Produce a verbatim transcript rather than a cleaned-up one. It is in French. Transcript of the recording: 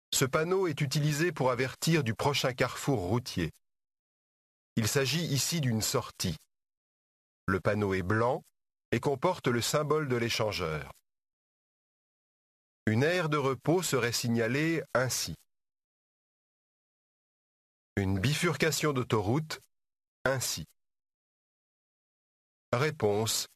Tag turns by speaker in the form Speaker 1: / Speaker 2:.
Speaker 1: Ce panneau est utilisé pour avertir du prochain carrefour routier. Il s'agit ici d'une sortie. Le panneau est blanc et comporte le symbole de l'échangeur. Une aire de repos serait signalée ainsi. Une bifurcation d'autoroute, ainsi. Réponse